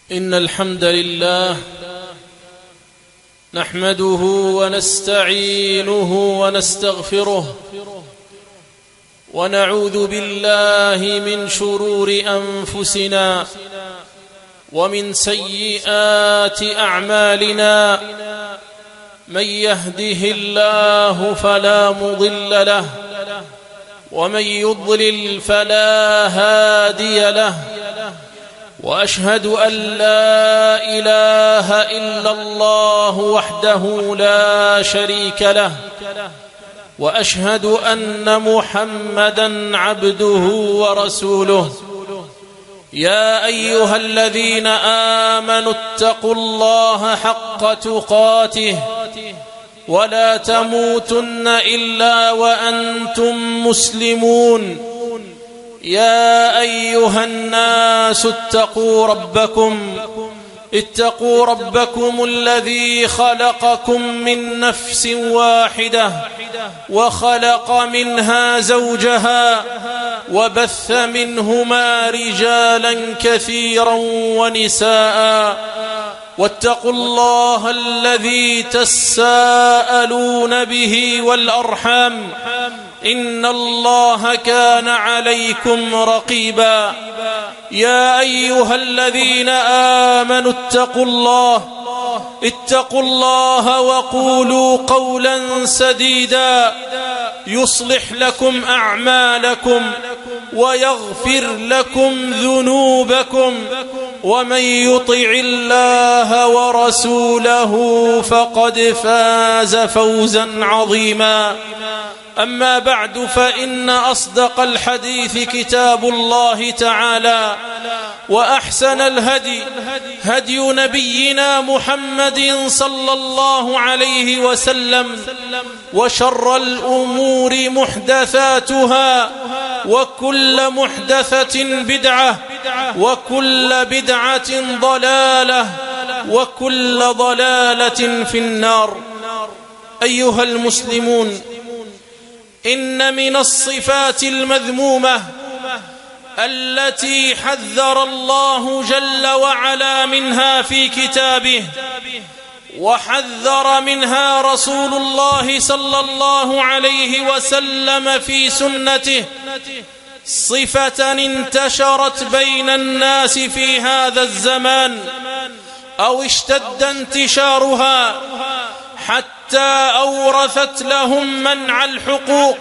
إن الحمد لله نحمده ونستعينه ونستغفره ونعوذ بالله من شرور أنفسنا ومن سيئات أعمالنا. من يهده الله فلا مضل له ومن يضلل فلا هادي له، وأشهد أن لا إله إلا الله وحده لا شريك له، وأشهد أن محمدًا عبده ورسوله. يا أيها الذين آمنوا اتقوا الله حق تقاته ولا تموتن إلا وأنتم مسلمون. يا أيها الناس اتقوا ربكم الذي خلقكم من نفس واحدة وخلق منها زوجها وبث منهما رجالا كثيرا ونساء، واتقوا الله الذي تساءلون به والأرحام إن الله كان عليكم رقيبا. يا أيها الذين آمنوا اتقوا الله وقولوا قولا سديدا يصلح لكم أعمالكم ويغفر لكم ذنوبكم، ومن يطع الله ورسوله فقد فاز فوزا عظيما. أما بعد، فإن أصدق الحديث كتاب الله تعالى، وأحسن الهدي هدي نبينا محمد صلى الله عليه وسلم، وشر الأمور محدثاتها، وكل محدثة بدعة، وكل بدعة ضلالة، وكل ضلالة في النار. أيها المسلمون، إن من الصفات المذمومة التي حذر الله جل وعلا منها في كتابه، وحذر منها رسول الله صلى الله عليه وسلم في سنته، صفة انتشرت بين الناس في هذا الزمان أو اشتد انتشارها حتى أورثت لهم منع الحقوق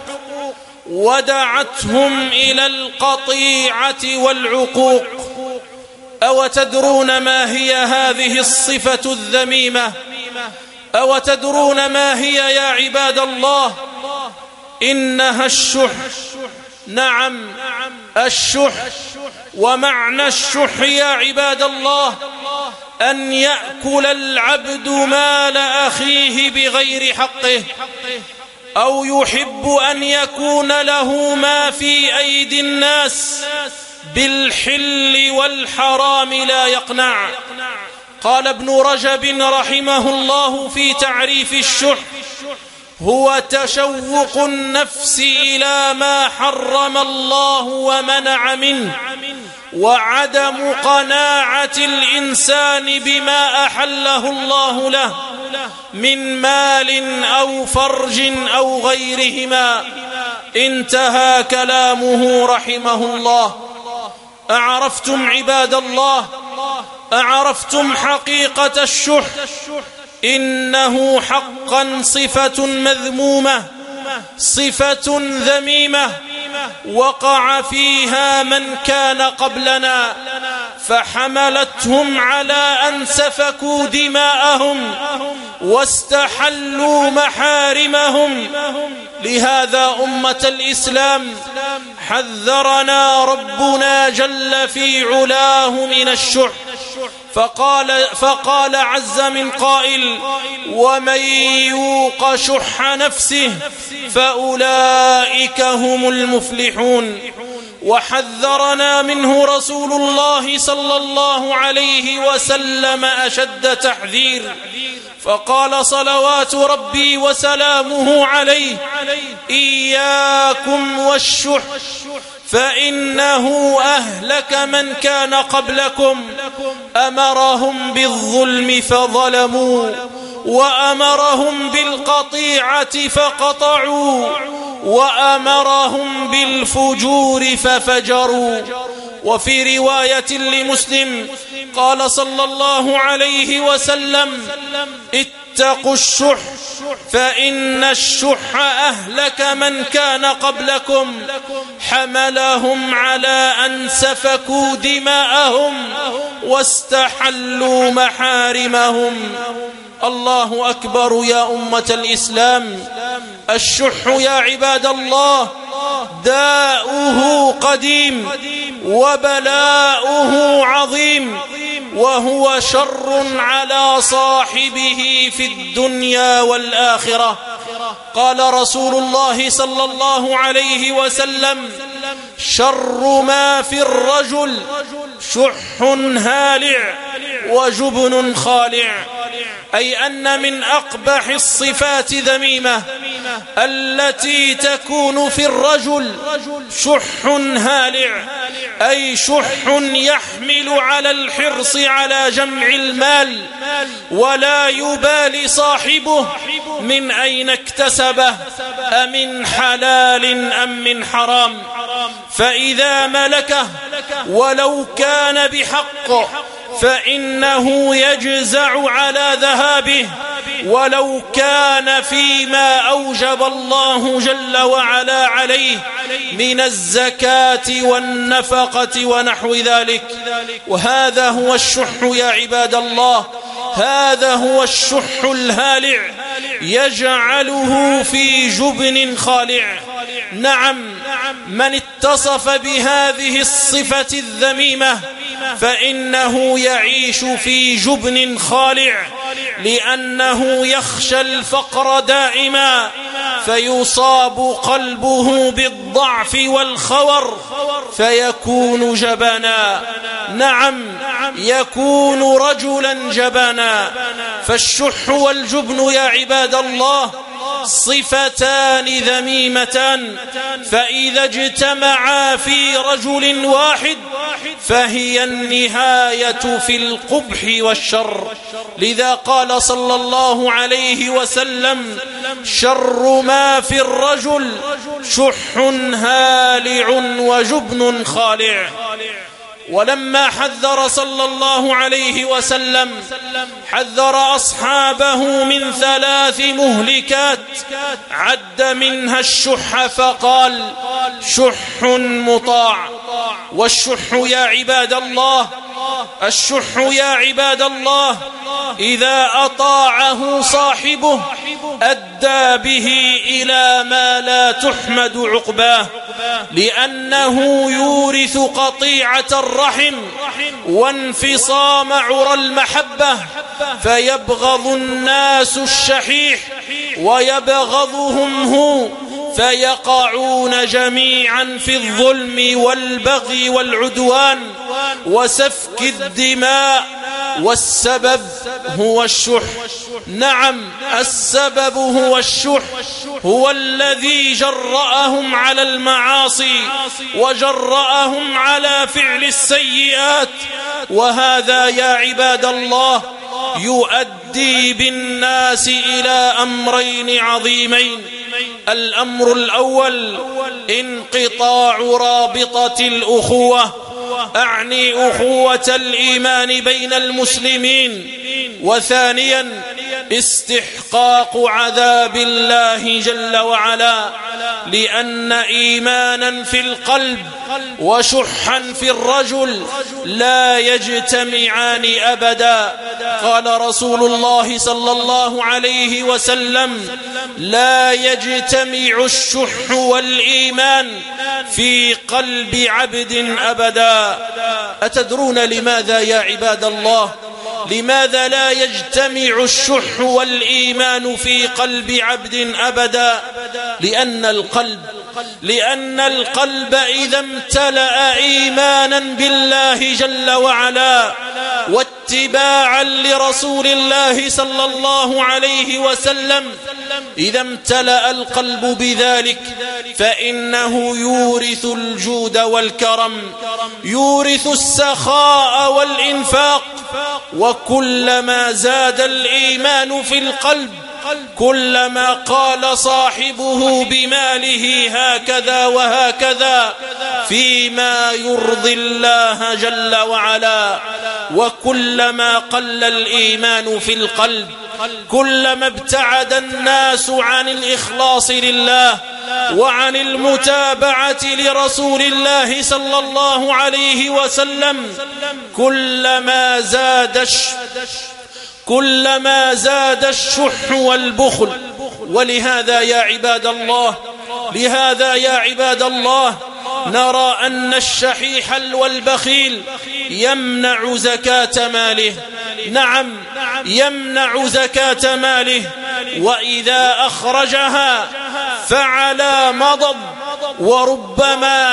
ودعتهم إلى القطيعة والعقوق. أو تدرون ما هي هذه الصفة الذميمة؟ أو تدرون ما هي يا عباد الله؟ إنها الشح. نعم، الشح. ومعنى الشح يا عباد الله أن يأكل العبد مال أخيه بغير حقه، أو يحب أن يكون له ما في أيدي الناس بالحل والحرام لا يقنع. قال ابن رجب رحمه الله في تعريف الشح: هو تشوق النفس إلى ما حرم الله ومنع منه، وعدم قناعة الإنسان بما أحله الله له من مال أو فرج أو غيرهما. انتهى كلامه رحمه الله. أعرفتم عباد الله؟ أعرفتم حقيقة الشح؟ إنه حقا صفة مذمومة، صفة ذميمة، وقع فيها من كان قبلنا، فحملتهم على أن سفكوا دماءهم واستحلوا محارمهم. لهذا أمة الإسلام حذرنا ربنا جل في علاه من الشح، فقال عز من قائل: ومن يوق شح نفسه فأولئك هم المفلحون. وحذرنا منه رسول الله صلى الله عليه وسلم أشد تحذير، فقال صلوات ربي وسلامه عليه: إياكم والشح فإنه أهلك من كان قبلكم أمرهم بالظلم فظلموا وأمرهم بالقطيعة فقطعوا وأمرهم بالفجور ففجروا. وفي رواية لمسلم قال صلى الله عليه وسلم: اتقوا الشح فإن الشح أهلك من كان قبلكم حملهم على أن سفكوا دماءهم واستحلوا محارمهم. الله أكبر يا أمة الإسلام. الشح يا عباد الله داؤه قديم وبلاؤه عظيم، وهو شر على صاحبه في الدنيا والآخرة. قال رسول الله صلى الله عليه وسلم: شر ما في الرجل شح هالع وجبن خالع، أي أن من أقبح الصفات ذميمة التي تكون في الرجل شح هالع، أي شح يحمل على الحرص على جمع المال ولا يبالي صاحبه من أين اكتسبه، أمن حلال أم من حرام، فإذا ملكه ولو كان بحق فإنه يجزع على ذهابه ولو كان فيما أوجب الله جل وعلا عليه من الزكاة والنفقة ونحو ذلك. وهذا هو الشح يا عباد الله، هذا هو الشح الهالع يجعله في جبن خالع. نعم، من اتصف بهذه الصفة الذميمة فإنه يعيش في جبن خالع، لأنه يخشى الفقر دائما فيصاب قلبه بالضعف والخور فيكون جبنا. نعم، يكون رجلا جبنا. فالشح والجبن يا عباد الله صفتان ذميمتان، فإذا اجتمعا في رجل واحد فهي النهاية في القبح والشر. لذا قال صلى الله عليه وسلم: شر ما في الرجل شح هالع وجبن خالع. ولما حذر صلى الله عليه وسلم حذر أصحابه من 3 مهلكات عد منها الشح فقال: شح مطاع. والشح يا عباد الله، الشح يا عباد الله إذا أطاعه صاحبه أدى به إلى ما لا تحمد عقباه، لأنه يورث قطيعة الرحم وانفصام عرى المحبة، فيبغض الناس الشحيح ويبغضهم هو، فيقعون جميعا في الظلم والبغي والعدوان وسفك الدماء، والسبب هو الشح. نعم، السبب هو الشح، هو الذي جرأهم على المعاصي وجرأهم على فعل السيئات. وهذا يا عباد الله يؤدي بالناس إلى أمرين عظيمين. الأمر الأول انقطاع رابطة الأخوة، أعني أخوة الإيمان بين المسلمين. وثانيا استحقاق عذاب الله جل وعلا، لأن إيمانا في القلب وشحا في الرجل لا يجتمعان أبدا. قال رسول الله صلى الله عليه وسلم: لا يجتمع الشح والإيمان في قلب عبد أبدا. أتدرون لماذا يا عباد الله؟ لماذا لا يجتمع الشح والإيمان في قلب عبد أبدا؟ لأن القلب لأن القلب إذا امتلأ إيمانا بالله جل وعلا واتباعا لرسول الله صلى الله عليه وسلم، إذا امتلأ القلب بذلك فإنه يورث الجود والكرم، يورث السخاء والإنفاق. وكلما زاد الإيمان في القلب كلما قال صاحبه بماله هكذا وهكذا فيما يرضي الله جل وعلا. وكلما قل الإيمان في القلب كلما ابتعد الناس عن الإخلاص لله وعن المتابعة لرسول الله صلى الله عليه وسلم. كلما زاد الشح والبخل. ولهذا يا عباد الله نرى أن الشحيح والبخيل يمنع زكاة ماله. نعم، يمنع زكاة ماله، وإذا أخرجها فعلى مضض. وربما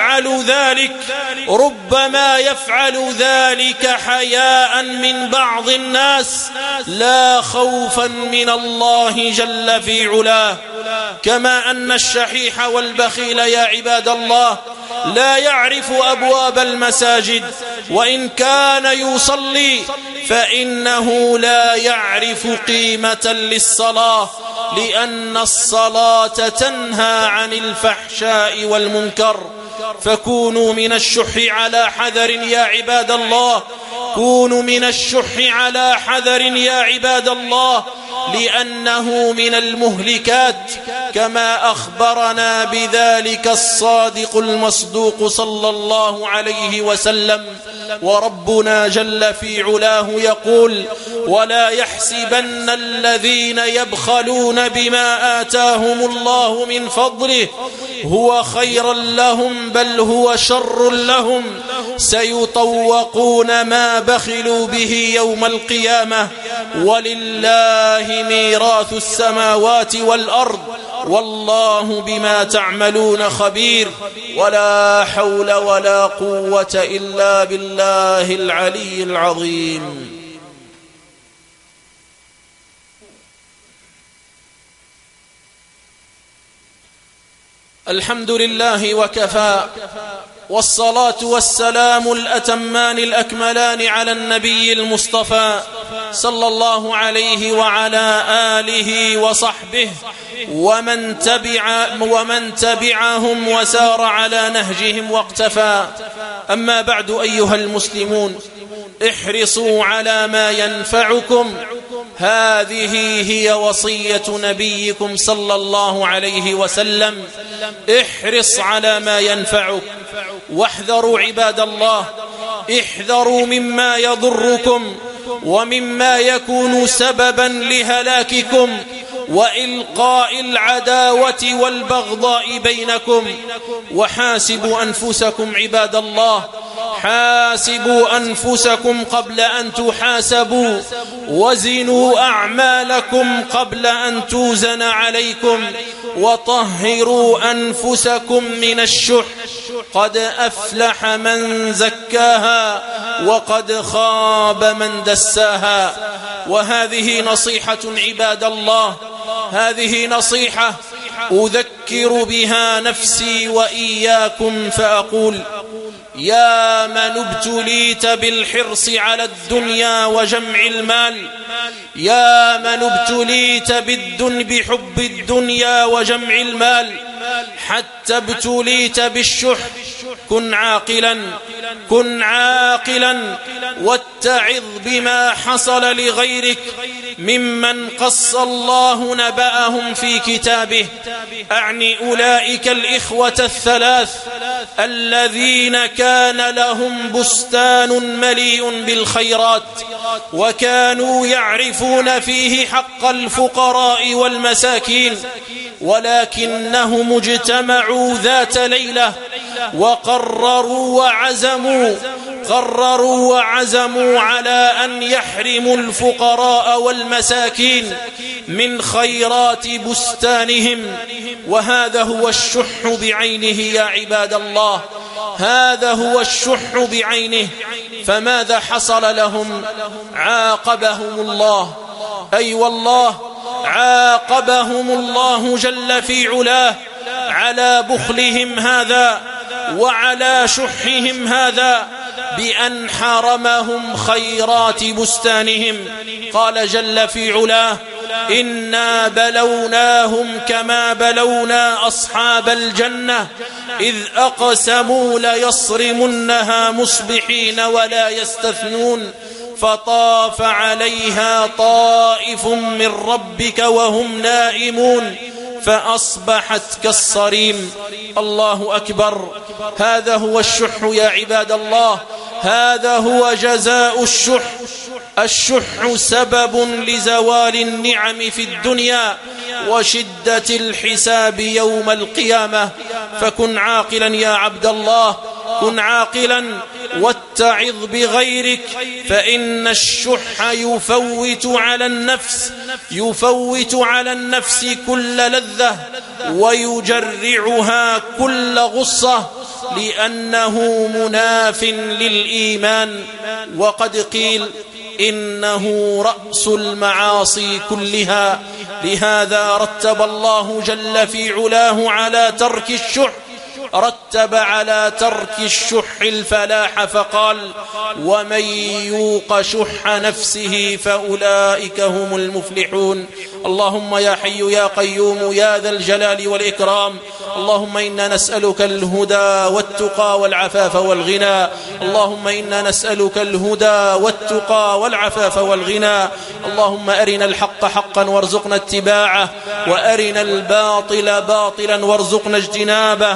يفعل ذلك حياء من بعض الناس لا خوفا من الله جل في علاه. كما أن الشحيح والبخيل يا عباد الله لا يعرف أبواب المساجد، وإن كان يصلي فإنه لا يعرف قيمة للصلاة، لأن الصلاة تنهى عن الفحشاء والمنكر. فكونوا من الشح على حذر يا عباد الله، كونوا من الشح على حذر يا عباد الله، لأنه من المهلكات، كما أخبرنا بذلك الصادق المصدوق صلى الله عليه وسلم. وربنا جل في علاه يقول: ولا يحسبن الذين يبخلون بما آتاهم الله من فضله هو خيرا لهم بل هو شر لهم سيطوقون ما بخلوا به يوم القيامة ولله ميراث السماوات والأرض والله بما تعملون خبير. ولا حول ولا قوة إلا بالله العلي العظيم. الحمد لله وكفى، والصلاة والسلام الأتمان الأكملان على النبي المصطفى صلى الله عليه وعلى آله وصحبه ومن تبعهم وسار على نهجهم واقتفى. أما بعد أيها المسلمون، احرصوا على ما ينفعكم، هذه هي وصية نبيكم صلى الله عليه وسلم. احرص على ما ينفعك، واحذروا عباد الله، احذروا مما يضركم ومما يكون سببا لهلاككم وإلقاء العداوة والبغضاء بينكم. وحاسبوا أنفسكم عباد الله، حاسبوا أنفسكم قبل أن تحاسبوا، وزنوا أعمالكم قبل أن توزن عليكم، وطهروا أنفسكم من الشح. قد أفلح من زكاها وقد خاب من دساها. وهذه نصيحة عباد الله، هذه نصيحة أذكر بها نفسي وإياكم، فأقول: يا من ابتليت بالحرص على الدنيا وجمع المال، يا من ابتليت بحب الدنيا وجمع المال، حتى ابتليت بالشح، كن عاقلا واتعظ بما حصل لغيرك ممن قص الله نبأهم في كتابه. أعني أولئك الإخوة الثلاث الذين كان لهم بستان مليء بالخيرات، وكانوا يعرفون فيه حق الفقراء والمساكين، ولكنهم اجتمعوا ذات ليلة وقرروا وعزموا قرروا وعزموا على أن يحرموا الفقراء والمساكين من خيرات بستانهم، وهذا هو الشح بعينه يا عباد الله، هذا هو الشح بعينه. فماذا حصل لهم؟ عاقبهم الله، أي والله عاقبهم الله جل في علاه على بخلهم هذا وعلى شحهم هذا بأن حرمهم خيرات بستانهم. قال جل في علاه: إنا بلوناهم كما بلونا أصحاب الجنة إذ أقسموا ليصرمنها مصبحين ولا يستثنون فطاف عليها طائف من ربك وهم نائمون فأصبحت كالصريم. الله أكبر. هذا هو الشح يا عباد الله، هذا هو جزاء الشح. الشح سبب لزوال النعم في الدنيا وشدة الحساب يوم القيامة. فكن عاقلا يا عبد الله، كن عاقلا واتعظ بغيرك، فإن الشح يفوت على النفس كل لذة ويجرعها كل غصة، لأنه مناف للإيمان. وقد قيل إنه رأس المعاصي كلها. لهذا رتب الله جل في علاه على ترك الشح، رتب على ترك الشح الفلاح، فقال: ومن يوق شح نفسه فأولئك هم المفلحون. اللهم يا حي يا قيوم يا ذا الجلال والإكرام، اللهم إنا نسألك الهدى والتقى والعفاف والغنى، اللهم إنا نسألك الهدى والتقى والعفاف والغنى. اللهم أرنا الحق حقا وارزقنا اتباعه، وأرنا الباطل باطلا وارزقنا اجتنابه.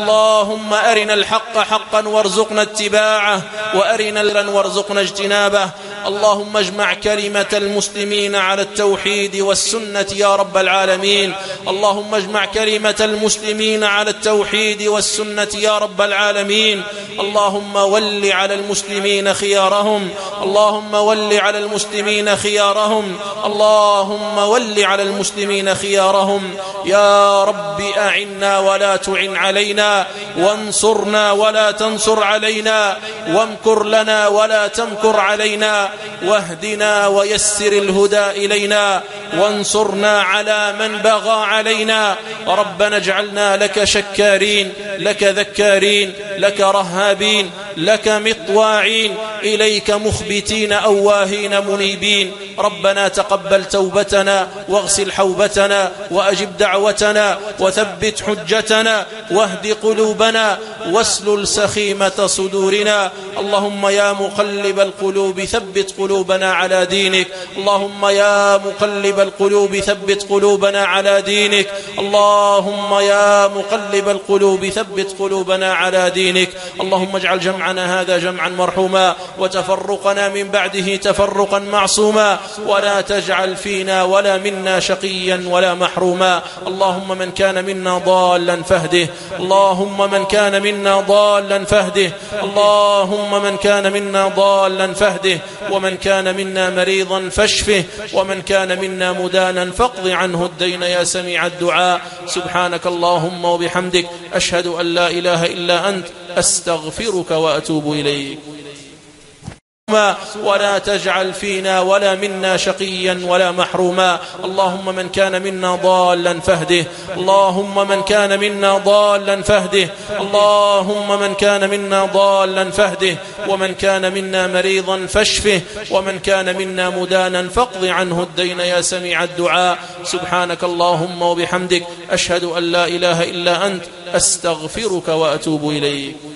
اللهم أرنا الحق حقا وارزقنا اتباعه، وأرنا الباطل وارزقنا اجتنابه. اللهم اجمع كلمة المسلمين على التوحيد والسنة يا رب العالمين. اللهم اجمع كلمة المسلمين على التوحيد والسنة يا رب العالمين. اللهم ول على المسلمين خيارهم، اللهم ول على المسلمين خيارهم، اللهم ول على المسلمين خيارهم. يا رب أعنا ولا تعن علينا، وانصرنا ولا تنصر علينا، وامكر لنا ولا تمكر علينا، واهدنا ويسر الهدى إلينا، وانصرنا على من بغى علينا. ربنا اجعلنا لك شكارين، لك ذكارين، لك رهابين، لك مطواعين، إليك مخبتين أواهين منيبين. ربنا تقبل توبتنا واغسل حوبتنا وأجب دعوتنا وثبت حجتنا واهد قلوبنا واسلل سخيمة صدورنا. اللهم يا مقلب القلوب ثبت قلوبنا على دينك، اللهم يا مقلب القلوب ثبت قلوبنا على دينك، اللهم يا مقلب القلوب ثبت قلوبنا على دينك. اللهم اجعل جمعنا هذا جمعا مرحوما، وتفرقنا من بعده تفرقا معصوما، ولا تجعل فينا ولا منا شقيا ولا محروما. اللهم من كان منا ضالا فاهده، اللهم من كان منا ضالا فاهده، اللهم من كان منا ضالا فاهده، ومن كان منا مريضا فاشفه، ومن كان منا مدانا فاقض عنه الدين يا سميع الدعاء. سبحانك اللهم وبحمدك، أشهد أن لا إله إلا أنت، أستغفرك وأتوب إليك. ولا تجعل فينا ولا منا شقيا ولا محروما. اللهم من كان منا ضالا فاهده، اللهم من كان منا ضالا فاهده، اللهم من كان منا ضالا فاهده، ومن كان منا مريضا فاشفه، ومن كان منا مدانا فاقض عنه الدين يا سميع الدعاء. سبحانك اللهم وبحمدك، أشهد أن لا إله إلا أنت، أستغفرك وأتوب إليك.